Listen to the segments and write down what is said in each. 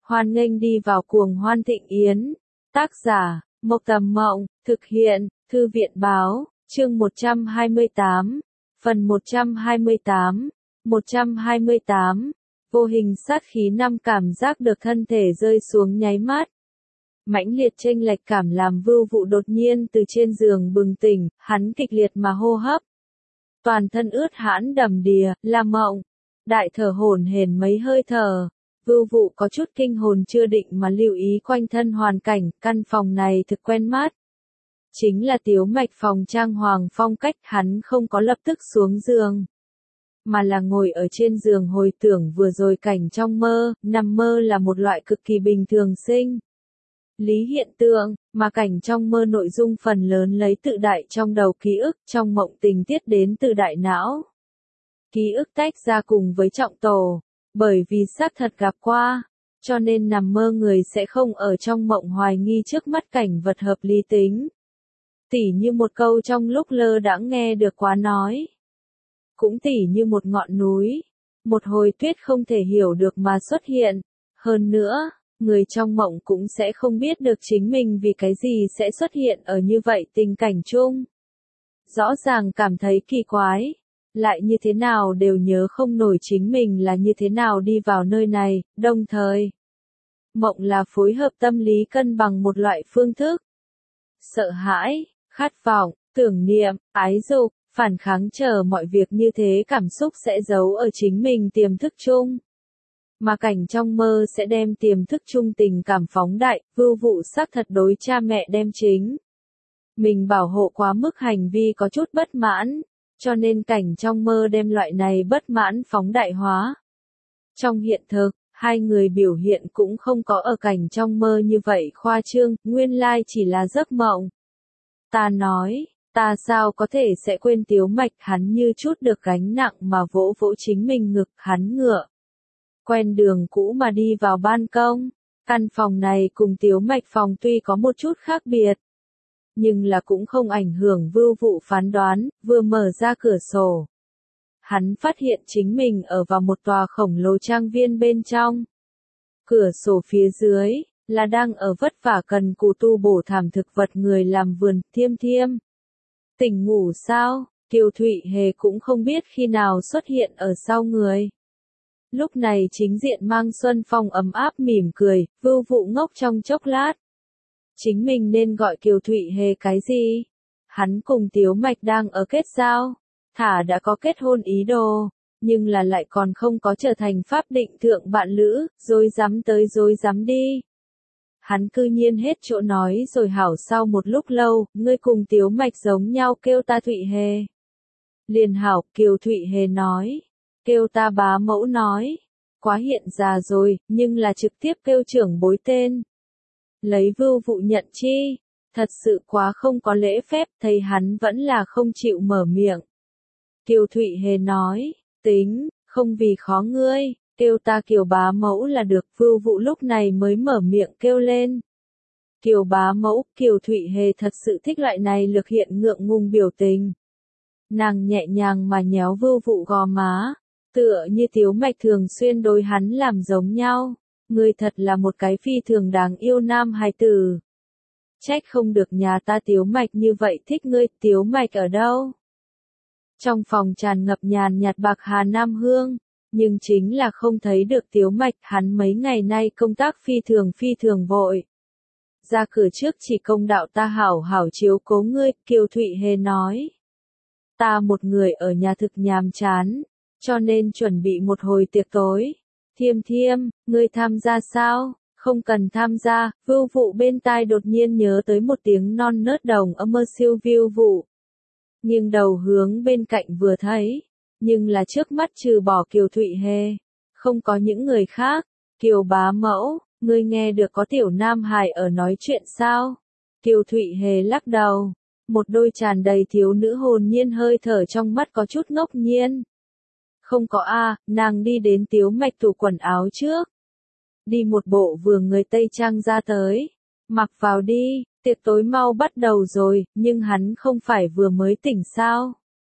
Hoan nghênh đi vào cuồng hoan thịnh yến. Tác giả, Mộc Tầm Mộng, thực hiện, Thư viện Báo, chương 128, phần 128, 128, vô hình sát khí năm cảm giác được thân thể rơi xuống nháy mắt. Mãnh liệt chênh lệch cảm làm Vưu Vụ đột nhiên từ trên giường bừng tỉnh, hắn kịch liệt mà hô hấp. Toàn thân ướt hãn đầm đìa, là mộng. Đại thở hổn hển mấy hơi thở. Vưu Vụ có chút kinh hồn chưa định mà lưu ý quanh thân hoàn cảnh, căn phòng này thực quen mắt. Chính là Tiếu Mạch phòng trang hoàng phong cách, hắn không có lập tức xuống giường. Mà là ngồi ở trên giường hồi tưởng vừa rồi cảnh trong mơ, nằm mơ là một loại cực kỳ bình thường sinh lý hiện tượng, mà cảnh trong mơ nội dung phần lớn lấy tự đại trong đầu ký ức, trong mộng tình tiết đến từ đại não. Ký ức tách ra cùng với trọng tổ, bởi vì xác thật gặp qua, cho nên nằm mơ người sẽ không ở trong mộng hoài nghi trước mắt cảnh vật hợp lý tính. Tỉ như một câu trong lúc lơ đãng nghe được quá nói. Cũng tỉ như một ngọn núi, một hồi tuyết không thể hiểu được mà xuất hiện. Hơn nữa, người trong mộng cũng sẽ không biết được chính mình vì cái gì sẽ xuất hiện ở như vậy tình cảnh chung. Rõ ràng cảm thấy kỳ quái, lại như thế nào đều nhớ không nổi chính mình là như thế nào đi vào nơi này, đồng thời. Mộng là phối hợp tâm lý cân bằng một loại phương thức. Sợ hãi, khát vọng, tưởng niệm, ái dục, phản kháng chờ mọi việc như thế cảm xúc sẽ giấu ở chính mình tiềm thức chung. Mà cảnh trong mơ sẽ đem tiềm thức chung tình cảm phóng đại, Vưu Vụ xác thật đối cha mẹ đem chính. Mình bảo hộ quá mức hành vi có chút bất mãn, cho nên cảnh trong mơ đem loại này bất mãn phóng đại hóa. Trong hiện thực, hai người biểu hiện cũng không có ở cảnh trong mơ như vậy khoa trương, nguyên lai chỉ là giấc mộng. Ta nói, ta sao có thể sẽ quên Tiếu Mạch, hắn như chút được gánh nặng mà vỗ vỗ chính mình ngực, hắn ngựa. Quen đường cũ mà đi vào ban công. Căn phòng này cùng Tiếu Mạch phòng tuy có một chút khác biệt, nhưng là cũng không ảnh hưởng Vưu Vụ phán đoán, vừa mở ra cửa sổ. Hắn phát hiện chính mình ở vào một tòa khổng lồ trang viên bên trong. Cửa sổ phía dưới, là đang ở vất vả cần cù tu bổ thảm thực vật người làm vườn, Thiêm Thiêm. Tỉnh ngủ sao, Kiều Thụy Hề cũng không biết khi nào xuất hiện ở sau người. Lúc này chính diện mang Xuân Phong ấm áp mỉm cười, Vưu Vụ ngốc trong chốc lát. Chính mình nên gọi Kiều Thụy Hề cái gì? Hắn cùng Tiếu Mạch đang ở kết giao, thả đã có kết hôn ý đồ, nhưng là lại còn không có trở thành pháp định thượng bạn lữ, rồi dám tới rồi dám đi. Hắn cư nhiên hết chỗ nói rồi hảo sau một lúc lâu, ngươi cùng Tiếu Mạch giống nhau kêu ta Thụy Hề. Liền hảo, Kiều Thụy Hề nói. Kêu ta bá mẫu nói. Quá hiện già rồi, nhưng là trực tiếp kêu trưởng bối tên. Lấy Vưu Vụ nhận chi. Thật sự quá không có lễ phép, thầy hắn vẫn là không chịu mở miệng. Kiều Thụy Hề nói, tính, không vì khó ngươi, kêu ta Kiều bá mẫu là được. Vưu Vụ lúc này mới mở miệng kêu lên. Kiều bá mẫu, Kiều Thụy Hề thật sự thích loại này lực hiện ngượng ngùng biểu tình. Nàng nhẹ nhàng mà nhéo Vưu Vụ gò má, tựa như Tiếu Mạch thường xuyên đối hắn làm giống nhau. Ngươi thật là một cái phi thường đáng yêu nam hài tử. Trách không được nhà ta Tiếu Mạch như vậy thích ngươi. Tiếu Mạch ở đâu? Trong phòng tràn ngập nhàn nhạt bạc hà nam hương, nhưng chính là không thấy được Tiếu Mạch. Hắn mấy ngày nay công tác phi thường vội. Ra cửa trước chỉ công đạo ta hảo hảo chiếu cố ngươi, Kiều Thụy Hề nói. Ta một người ở nhà thực nhàm chán, cho nên chuẩn bị một hồi tiệc tối. Thiêm Thiêm, ngươi tham gia sao? Không cần tham gia. Vưu Vụ bên tai đột nhiên nhớ tới một tiếng non nớt đồng âm mơ siêu Vưu Vụ. Nghiêng đầu hướng bên cạnh vừa thấy, nhưng là trước mắt trừ bỏ Kiều Thụy Hề, không có những người khác. Kiều bá mẫu, ngươi nghe được có tiểu nam hài ở nói chuyện sao? Kiều Thụy Hề lắc đầu, một đôi tràn đầy thiếu nữ hồn nhiên hơi thở trong mắt có chút ngốc nhiên. Không có a, nàng đi đến Tiếu Mạch tủ quần áo trước. Đi một bộ vừa người Tây Trang ra tới. Mặc vào đi, tiệc tối mau bắt đầu rồi, nhưng hắn không phải vừa mới tỉnh sao?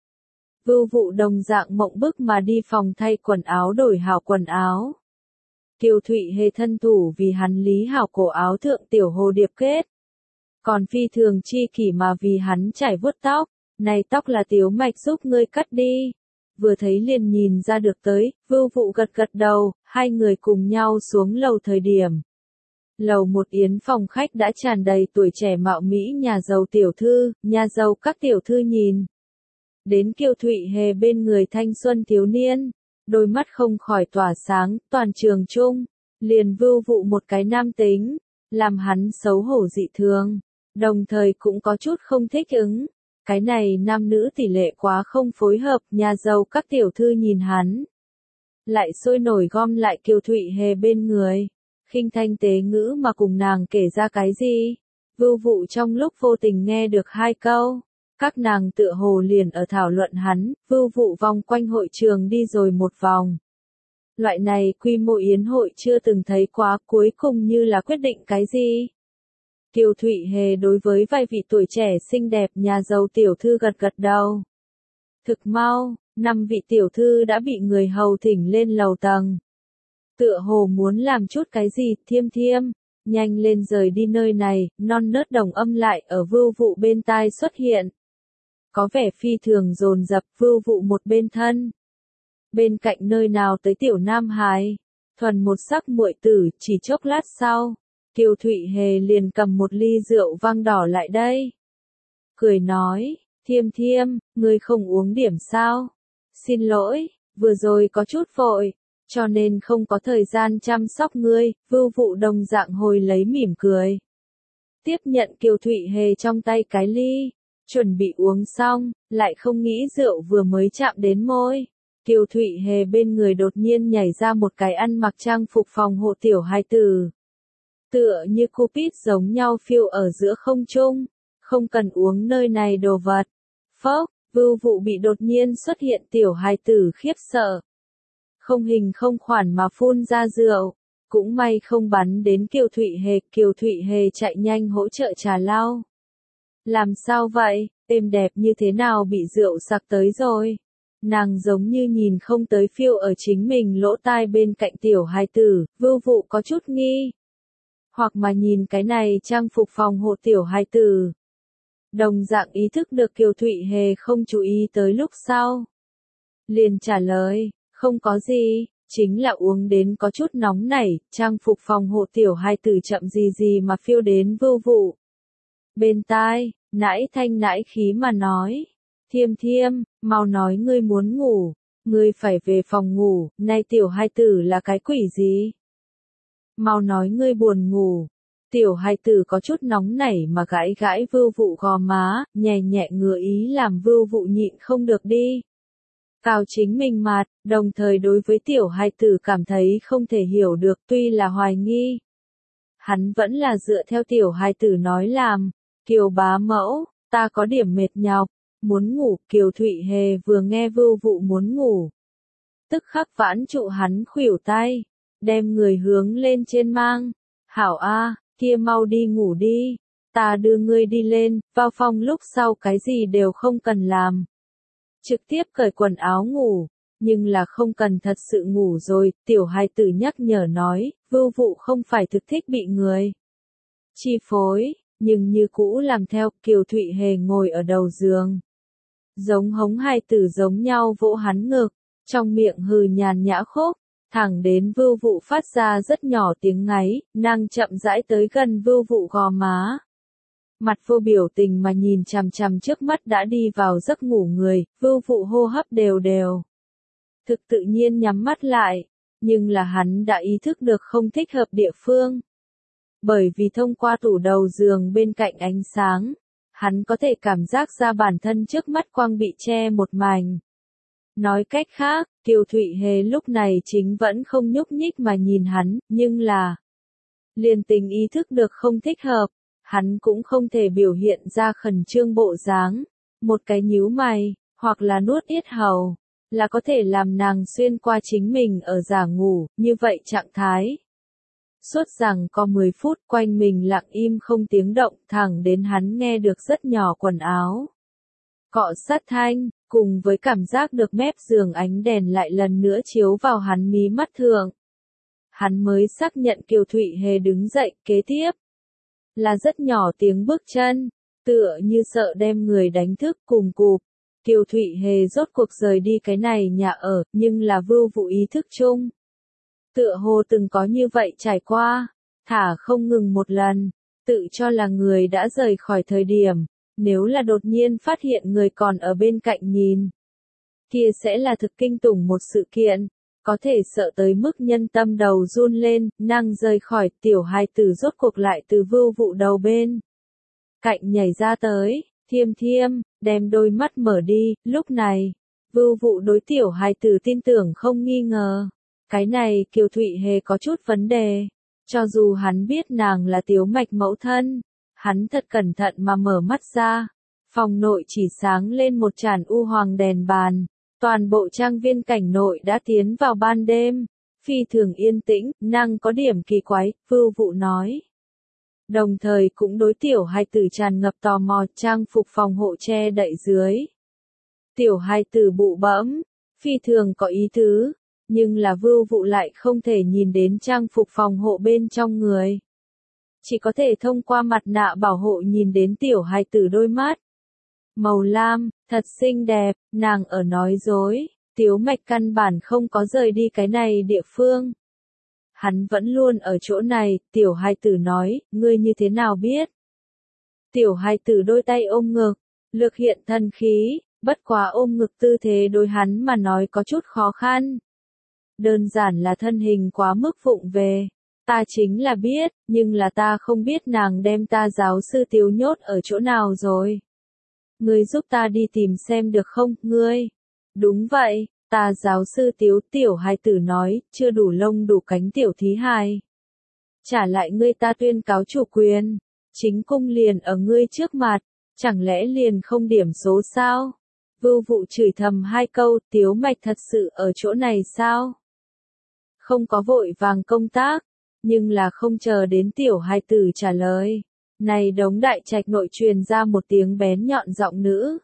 Vưu Vụ đồng dạng mộng bức mà đi phòng thay quần áo đổi hảo quần áo. Kiều Thụy Hề thân thủ vì hắn lý hảo cổ áo thượng tiểu hồ điệp kết. Còn phi thường chi kỷ mà vì hắn chải vuốt tóc, này tóc là Tiếu Mạch giúp ngươi cắt đi. Vừa thấy liền nhìn ra được tới, Vưu Vụ gật gật đầu, hai người cùng nhau xuống lầu thời điểm. Lầu một yến phòng khách đã tràn đầy tuổi trẻ mạo mỹ nhà giàu tiểu thư, nhà giàu các tiểu thư nhìn. Đến Kiều Thụy Hề bên người thanh xuân thiếu niên, đôi mắt không khỏi tỏa sáng, toàn trường chung, liền Vưu Vụ một cái nam tính, làm hắn xấu hổ dị thường, đồng thời cũng có chút không thích ứng. Cái này nam nữ tỷ lệ quá không phối hợp, nhà giàu các tiểu thư nhìn hắn. Lại sôi nổi gom lại Kiều Thụy Hề bên người, khinh thanh tế ngữ mà cùng nàng kể ra cái gì. Vưu Vụ trong lúc vô tình nghe được hai câu, các nàng tựa hồ liền ở thảo luận hắn. Vưu Vụ vòng quanh hội trường đi rồi một vòng. Loại này quy mô yến hội chưa từng thấy quá, cuối cùng như là quyết định cái gì. Kiều Thụy Hề đối với vài vị tuổi trẻ xinh đẹp nhà giàu tiểu thư gật gật đầu. Thực mau, 5 vị tiểu thư đã bị người hầu thỉnh lên lầu tầng. Tựa hồ muốn làm chút cái gì, Thiêm Thiêm, nhanh lên rời đi nơi này, non nớt đồng âm lại ở Vưu Vụ bên tai xuất hiện. Có vẻ phi thường dồn dập, Vưu Vụ một bên thân. Bên cạnh nơi nào tới tiểu nam hài, thuần một sắc muội tử, chỉ chốc lát sau. Kiều Thụy Hề liền cầm một ly rượu vang đỏ lại đây. Cười nói, Thiêm Thiêm, ngươi không uống điểm sao? Xin lỗi, vừa rồi có chút vội, cho nên không có thời gian chăm sóc ngươi. Vưu Vụ đồng dạng hồi lấy mỉm cười. Tiếp nhận Kiều Thụy Hề trong tay cái ly, chuẩn bị uống xong, lại không nghĩ rượu vừa mới chạm đến môi. Kiều Thụy Hề bên người đột nhiên nhảy ra một cái ăn mặc trang phục phòng hộ tiểu hài tử. Tựa như Cupid giống nhau phiêu ở giữa không trung, không cần uống nơi này đồ vật. Phốc, Vưu Vụ bị đột nhiên xuất hiện tiểu hài tử khiếp sợ. Không hình không khoản mà phun ra rượu, cũng may không bắn đến Kiều Thụy Hề. Kiều Thụy Hề chạy nhanh hỗ trợ trà lau. Làm sao vậy, êm đẹp như thế nào bị rượu sặc tới rồi? Nàng giống như nhìn không tới phiêu ở chính mình lỗ tai bên cạnh tiểu hài tử. Vưu Vụ có chút nghi. Hoặc mà nhìn cái này trang phục phòng hộ tiểu hài tử. Đồng dạng ý thức được Kiều Thụy Hề không chú ý tới lúc sau. Liền trả lời, không có gì, chính là uống đến có chút nóng nảy. Trang phục phòng hộ tiểu hài tử chậm gì gì mà phiêu đến Vưu Vụ bên tai, nãi thanh nãi khí mà nói, Thiêm Thiêm, mau nói ngươi muốn ngủ, ngươi phải về phòng ngủ, nay tiểu hài tử là cái quỷ gì? Mau nói ngươi buồn ngủ. Tiểu hài tử có chút nóng nảy mà gãi gãi Vưu Vụ gò má, nhẹ nhẹ ngừa ý làm Vưu Vụ nhịn không được đi. Cào chính mình mặt, đồng thời đối với tiểu hài tử cảm thấy không thể hiểu được, tuy là hoài nghi. Hắn vẫn là dựa theo tiểu hài tử nói làm. Kiều bá mẫu, ta có điểm mệt nhọc, muốn ngủ. Kiều Thụy Hề vừa nghe Vưu Vụ muốn ngủ, tức khắc vãn trụ hắn khuỷu tay, đem người hướng lên trên mang. Hảo a, kia mau đi ngủ đi, ta đưa ngươi đi lên. Vào phòng lúc sau cái gì đều không cần làm, trực tiếp cởi quần áo ngủ. Nhưng là không cần thật sự ngủ rồi, tiểu hài tử nhắc nhở nói. Vưu Vụ không phải thực thích bị người chi phối, nhưng như cũ làm theo. Kiều Thụy Hề ngồi ở đầu giường, giống hống hài tử giống nhau vỗ hắn ngực, trong miệng hừ nhàn nhã khúc, thẳng đến Vưu Vụ phát ra rất nhỏ tiếng ngáy. Nàng chậm rãi tới gần Vưu Vụ gò má, mặt vô biểu tình mà nhìn chằm chằm trước mắt đã đi vào giấc ngủ người. Vưu Vụ hô hấp đều đều, thực tự nhiên nhắm mắt lại, nhưng là hắn đã ý thức được không thích hợp địa phương. Bởi vì thông qua tủ đầu giường bên cạnh ánh sáng, hắn có thể cảm giác ra bản thân trước mắt quang bị che một mảnh. Nói cách khác, Kiều Thụy Hề lúc này chính vẫn không nhúc nhích mà nhìn hắn, nhưng là liền tình ý thức được không thích hợp, hắn cũng không thể biểu hiện ra khẩn trương bộ dáng. Một cái nhíu mày, hoặc là nuốt yết hầu, là có thể làm nàng xuyên qua chính mình ở giả ngủ. Như vậy trạng thái suốt rằng có 10 phút, quanh mình lặng im không tiếng động, thẳng đến hắn nghe được rất nhỏ quần áo cọ sát thanh, cùng với cảm giác được mép giường ánh đèn lại lần nữa chiếu vào hắn mí mắt thượng. Hắn mới xác nhận Kiều Thụy Hề đứng dậy, kế tiếp là rất nhỏ tiếng bước chân, tựa như sợ đem người đánh thức cùng cụp. Kiều Thụy Hề rốt cuộc rời đi cái này nhà ở, nhưng là Vưu Vụ ý thức chung. Tựa hồ từng có như vậy trải qua, thả không ngừng một lần, tự cho là người đã rời khỏi thời điểm, nếu là đột nhiên phát hiện người còn ở bên cạnh nhìn. Kia sẽ là thực kinh tủng một sự kiện, có thể sợ tới mức nhân tâm đầu run lên, năng rời khỏi tiểu hài tử rốt cuộc lại từ Vưu Vụ đầu bên cạnh nhảy ra tới, Thiêm Thiêm, đem đôi mắt mở đi, lúc này, Vưu Vụ đối tiểu hài tử tin tưởng không nghi ngờ. Cái này Kiều Thụy Hề có chút vấn đề, cho dù hắn biết nàng là Tiếu Mạch mẫu thân, hắn thật cẩn thận mà mở mắt ra, phòng nội chỉ sáng lên một tràn u hoàng đèn bàn, toàn bộ trang viên cảnh nội đã tiến vào ban đêm, phi thường yên tĩnh, năng có điểm kỳ quái, Vưu Vụ nói. Đồng thời cũng đối tiểu hài tử tràn ngập tò mò, trang phục phòng hộ che đậy dưới. Tiểu hài tử bụ bẫm, phi thường có ý tứ, nhưng là Vưu Vụ lại không thể nhìn đến trang phục phòng hộ bên trong người. Chỉ có thể thông qua mặt nạ bảo hộ nhìn đến tiểu hài tử đôi mắt. Màu lam, thật xinh đẹp, nàng ở nói dối, Tiếu Mạch căn bản không có rời đi cái này địa phương. Hắn vẫn luôn ở chỗ này, tiểu hài tử nói, ngươi như thế nào biết? Tiểu hài tử đôi tay ôm ngực, lực hiện thân khí, bất quá ôm ngực tư thế đối hắn mà nói có chút khó khăn. Đơn giản là thân hình quá mức vụng về. Ta chính là biết, nhưng là ta không biết nàng đem ta giáo sư Tiếu nhốt ở chỗ nào rồi. Ngươi giúp ta đi tìm xem được không, ngươi? Đúng vậy, ta giáo sư Tiếu, tiểu hài tử nói, chưa đủ lông đủ cánh tiểu thí hài. Trả lại ngươi ta tuyên cáo chủ quyền, chính cung liền ở ngươi trước mặt, chẳng lẽ liền không điểm số sao? Vưu Vụ chửi thầm hai câu, Tiếu Mạch thật sự ở chỗ này sao? Không có vội vàng công tác, nhưng là không chờ đến tiểu hài tử trả lời. Này đống đại trạch nội truyền ra một tiếng bén nhọn giọng nữ.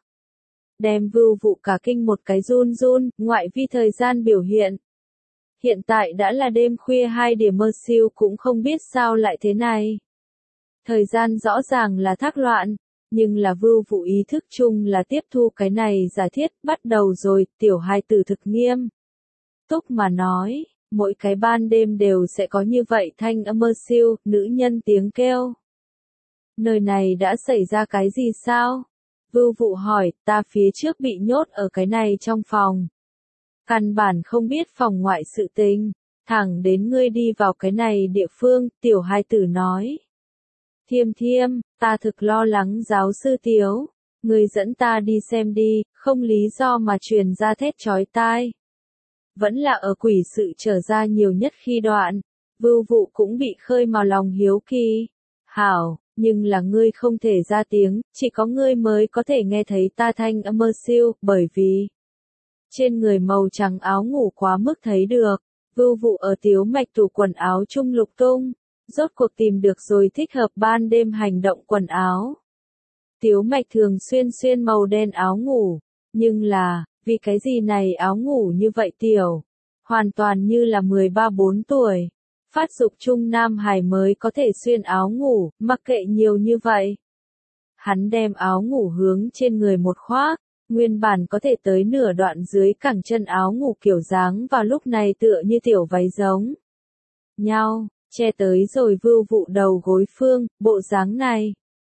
Đem Vưu Vụ cả kinh một cái run run, ngoại vi thời gian biểu hiện. Hiện tại đã là đêm khuya 2 điểm mơ siêu cũng không biết sao lại thế này. Thời gian rõ ràng là thác loạn, nhưng là Vưu Vụ ý thức chung là tiếp thu cái này giả thiết, bắt đầu rồi, tiểu hài tử thực nghiêm. Túc mà nói, mỗi cái ban đêm đều sẽ có như vậy thanh âm mơ siêu, nữ nhân tiếng kêu. Nơi này đã xảy ra cái gì sao? Vưu Vụ hỏi, ta phía trước bị nhốt ở cái này trong phòng. Căn bản không biết phòng ngoại sự tình, thẳng đến ngươi đi vào cái này địa phương, tiểu hài tử nói. Thiêm Thiêm, ta thực lo lắng giáo sư Tiếu, ngươi dẫn ta đi xem đi, không lý do mà truyền ra thét chói tai. Vẫn là ở quỷ sự trở ra nhiều nhất khi đoạn, Vưu Vụ cũng bị khơi mào lòng hiếu kỳ. Hảo, nhưng là ngươi không thể ra tiếng, chỉ có ngươi mới có thể nghe thấy ta thanh âm mơ siêu, bởi vì trên người màu trắng áo ngủ quá mức thấy được. Vưu Vụ ở Tiếu Mạch tủ quần áo chung lục tung, rốt cuộc tìm được rồi thích hợp ban đêm hành động quần áo. Tiếu Mạch thường xuyên xuyên màu đen áo ngủ, nhưng là, vì cái gì này áo ngủ như vậy tiểu, hoàn toàn như là 13-14 tuổi. Phát dục trung nam hài mới có thể xuyên áo ngủ, mặc kệ nhiều như vậy. Hắn đem áo ngủ hướng trên người một khoác, nguyên bản có thể tới nửa đoạn dưới cẳng chân áo ngủ kiểu dáng vào lúc này tựa như tiểu váy giống nhau, che tới rồi Vưu Vụ đầu gối phương, bộ dáng này.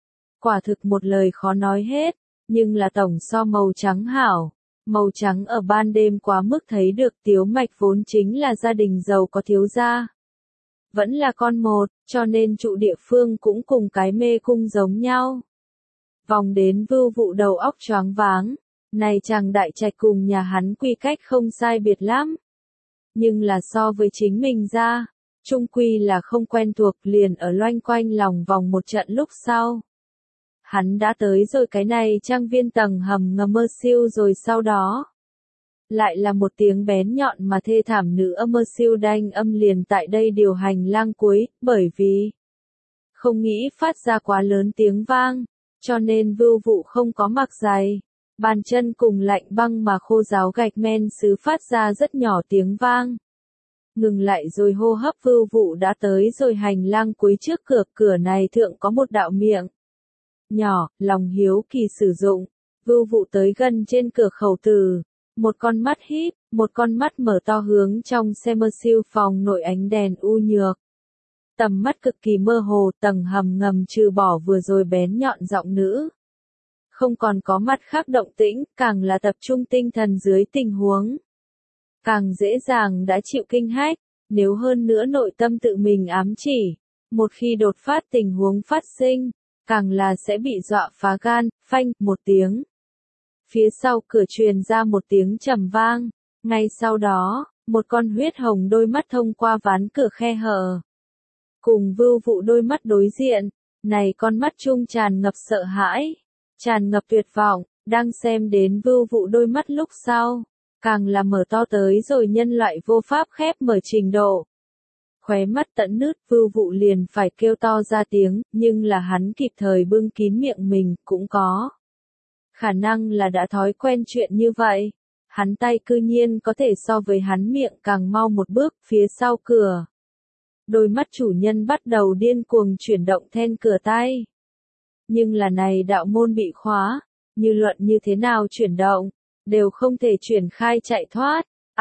Quả thực một lời khó nói hết, nhưng là tổng so màu trắng hảo. Màu trắng ở ban đêm quá mức thấy được. Tiếu Mạch vốn chính là gia đình giàu có thiếu gia. Vẫn là con một, cho nên trụ địa phương cũng cùng cái mê cung giống nhau. Vòng đến Vưu Vụ đầu óc choáng váng, này chàng đại trạch cùng nhà hắn quy cách không sai biệt lắm. Nhưng là so với chính mình ra, chung quy là không quen thuộc, liền ở loanh quanh lòng vòng một trận lúc sau. Hắn đã tới rồi cái này trang viên tầng hầm ngầm mơ siêu rồi sau đó. Lại là một tiếng bén nhọn mà thê thảm nữ âm mơ siêu đanh âm liền tại đây điều hành lang cuối, bởi vì không nghĩ phát ra quá lớn tiếng vang, cho nên Vưu Vụ không có mặc giày. Bàn chân cùng lạnh băng mà khô ráo gạch men sứ phát ra rất nhỏ tiếng vang. ngừng lại rồi hô hấp Vưu Vụ đã tới rồi hành lang cuối trước cửa, cửa này thượng có một đạo miệng nhỏ, lòng hiếu kỳ sử dụng. Vưu Vụ tới gần trên cửa khẩu tử, một con mắt híp, một con mắt mở to hướng trong xe Mercedes phòng nội ánh đèn u nhược. Tầm mắt cực kỳ mơ hồ, tầng hầm ngầm trừ bỏ vừa rồi bén nhọn giọng nữ. Không còn có mặt khác động tĩnh, càng là tập trung tinh thần dưới tình huống. Càng dễ dàng đã chịu kinh hách, nếu hơn nữa nội tâm tự mình ám chỉ. Một khi đột phát tình huống phát sinh, càng là sẽ bị dọa phá gan, phanh, một tiếng. Phía sau cửa truyền ra một tiếng trầm vang, ngay sau đó, một con huyết hồng đôi mắt thông qua ván cửa khe hở. Cùng Vưu Vụ đôi mắt đối diện, này con mắt trung tràn ngập sợ hãi, tràn ngập tuyệt vọng, đang xem đến Vưu Vụ đôi mắt lúc sau, càng là mở to tới rồi nhân loại vô pháp khép mở trình độ. Khóe mắt tận nứt, Vưu Vụ liền phải kêu to ra tiếng, nhưng là hắn kịp thời bưng kín miệng mình, cũng có khả năng là đã thói quen chuyện như vậy. Hắn tay cư nhiên có thể so với hắn miệng càng mau một bước, phía sau cửa. Đôi mắt chủ nhân bắt đầu điên cuồng chuyển động then cửa tay. Nhưng là này đạo môn bị khóa, như luận như thế nào chuyển động, đều không thể chuyển khai chạy thoát.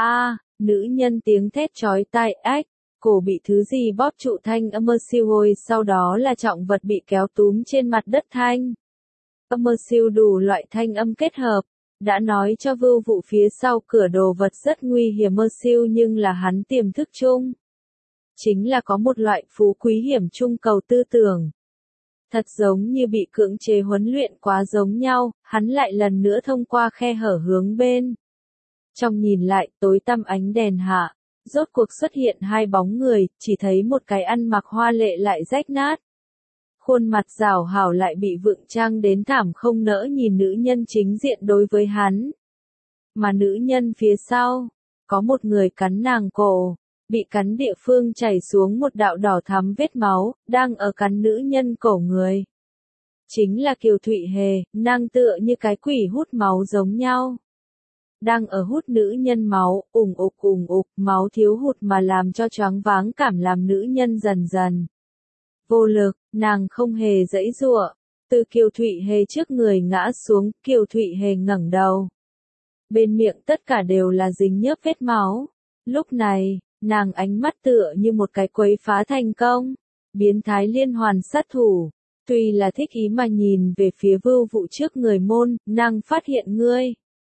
Nữ nhân tiếng thét chói tai ách, cổ bị thứ gì bóp trụ thanh âm siêu, sau đó là trọng vật bị kéo túm trên mặt đất thanh. Âm siêu đủ loại thanh âm kết hợp, đã nói cho Vưu Vụ phía sau cửa đồ vật rất nguy hiểm siêu, nhưng là hắn tiềm thức chung. Chính là có một loại phú quý hiểm trung cầu tư tưởng. Thật giống như bị cưỡng chế huấn luyện quá giống nhau, hắn lại lần nữa thông qua khe hở hướng bên. Trong nhìn lại, tối tăm ánh đèn hạ, rốt cuộc xuất hiện hai bóng người, chỉ thấy một cái ăn mặc hoa lệ lại rách nát. Khuôn mặt rảo hảo lại bị vượng trang đến thảm không nỡ nhìn nữ nhân chính diện đối với hắn. Mà nữ nhân phía sau, có một người cắn nàng cổ, bị cắn địa phương chảy xuống một đạo đỏ thắm vết máu, đang ở cắn nữ nhân cổ người. Chính là Kiều Thụy Hề, nàng tựa như cái quỷ hút máu giống nhau. Đang ở hút nữ nhân máu, ủng ục, máu thiếu hụt mà làm cho choáng váng cảm làm nữ nhân dần dần vô lực, nàng không hề giãy giụa, từ Kiều Thụy Hề trước người ngã xuống, Kiều Thụy Hề ngẩng đầu. Bên miệng tất cả đều là dính nhớp vết máu. Lúc này, nàng ánh mắt tựa như một cái quấy phá thành công, biến thái liên hoàn sát thủ. Tuy là thích ý mà nhìn về phía Vưu Vụ trước người môn, nàng phát hiện ngươi.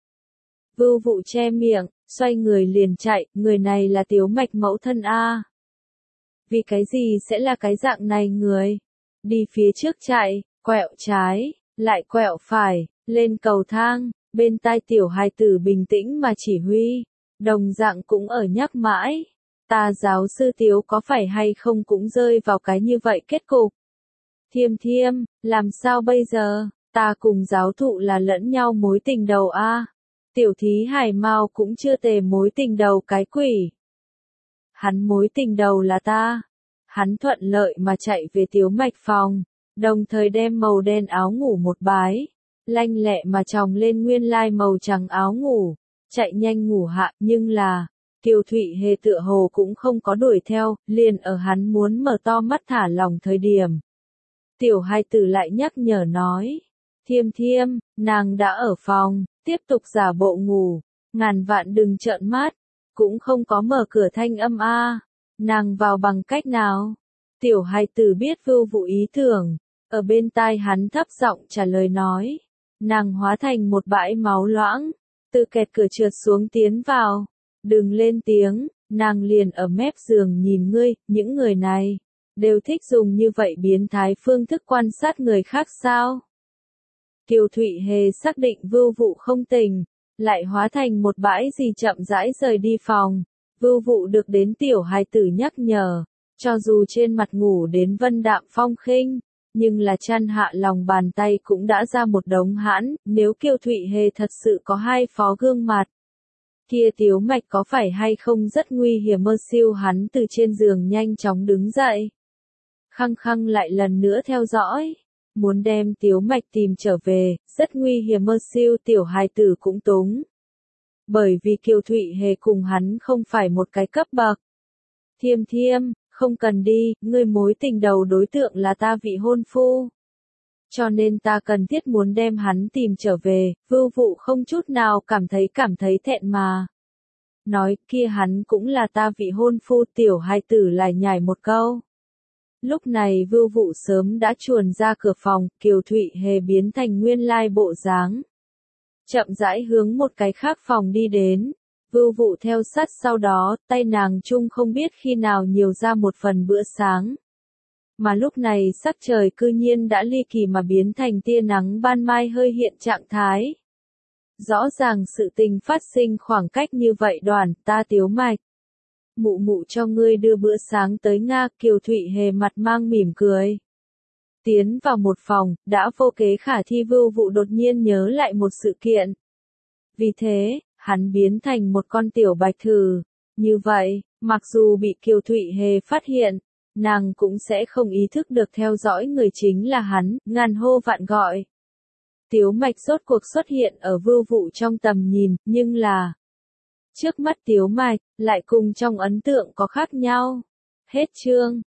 Vưu Vụ che miệng, xoay người liền chạy, người này là Tiếu Mạch mẫu thân a. Vì cái gì sẽ là cái dạng này người? Đi phía trước chạy, quẹo trái, lại quẹo phải, lên cầu thang, bên tai tiểu hài tử bình tĩnh mà chỉ huy, đồng dạng cũng ở nhắc mãi. Ta giáo sư Tiếu có phải hay không cũng rơi vào cái như vậy kết cục. Thiêm, làm sao bây giờ? Ta cùng giáo thụ là lẫn nhau mối tình đầu a. Tiểu thí Hải Mao cũng chưa tề mối tình đầu cái quỷ. Hắn mối tình đầu là ta. Hắn thuận lợi mà chạy về Tiếu Mạch phòng, đồng thời đem màu đen áo ngủ một bái, lanh lẹ mà tròng lên nguyên lai màu trắng áo ngủ, chạy nhanh ngủ hạ, nhưng là, Kiều Thụy Hề tựa hồ cũng không có đuổi theo, liền ở hắn muốn mở to mắt thả lỏng thời điểm. Tiểu hài tử lại nhắc nhở nói, Thiêm, nàng đã ở phòng, tiếp tục giả bộ ngủ, ngàn vạn đừng trợn mắt, cũng không có mở cửa thanh âm a. Nàng vào bằng cách nào? Tiểu hài tử biết Vưu Vụ ý tưởng, ở bên tai hắn thấp giọng trả lời nói. Nàng hóa thành một bãi máu loãng, từ kẹt cửa trượt xuống tiến vào. Đừng lên tiếng, nàng liền ở mép giường nhìn ngươi, những người này, đều thích dùng như vậy biến thái phương thức quan sát người khác sao? Kiều Thụy Hề xác định Vưu Vụ không tỉnh, lại hóa thành một bãi gì chậm rãi rời đi phòng. Vưu Vụ được đến tiểu hài tử nhắc nhở, cho dù trên mặt ngủ đến vân đạm phong khinh, nhưng là chăn hạ lòng bàn tay cũng đã ra một đống hãn, nếu Kiều Thụy Hề thật sự có hai phó gương mặt. Kia Tiếu Mạch có phải hay không rất nguy hiểm siêu, hắn từ trên giường nhanh chóng đứng dậy. Khăng lại lần nữa theo dõi, muốn đem Tiếu Mạch tìm trở về, rất nguy hiểm siêu, tiểu hài tử cũng túng. Bởi vì Kiều Thụy Hề cùng hắn không phải một cái cấp bậc. Thiêm thiêm, không cần đi, ngươi mối tình đầu đối tượng là ta vị hôn phu. Cho nên ta cần thiết muốn đem hắn tìm trở về, Vưu Vụ không chút nào cảm thấy thẹn mà. Nói kia hắn cũng là ta vị hôn phu, tiểu hài tử lại nhảy một câu. Lúc này Vưu Vụ sớm đã chuồn ra cửa phòng, Kiều Thụy Hề biến thành nguyên lai bộ dáng. Chậm rãi hướng một cái khác phòng đi đến. Vưu Vụ theo sát sau đó, tay nàng chung không biết khi nào nhiều ra một phần bữa sáng. Mà lúc này sắc trời cư nhiên đã ly kỳ mà biến thành tia nắng ban mai hơi hiện trạng thái. Rõ ràng sự tình phát sinh khoảng cách như vậy đoàn, ta Tiếu Mạch. Mụ mụ cho ngươi đưa bữa sáng tới Nga, Kiều Thụy Hề mặt mang mỉm cười. Tiến vào một phòng, đã vô kế khả thi Vưu Vụ đột nhiên nhớ lại một sự kiện. Vì thế, hắn biến thành một con tiểu bạch thử. Như vậy, mặc dù bị Kiều Thụy Hề phát hiện, nàng cũng sẽ không ý thức được theo dõi người chính là hắn, ngàn hô vạn gọi. Tiếu Mạch rốt cuộc xuất hiện ở Vưu Vụ trong tầm nhìn, nhưng là trước mắt Tiếu Mạch, lại cùng trong ấn tượng có khác nhau. Hết chương.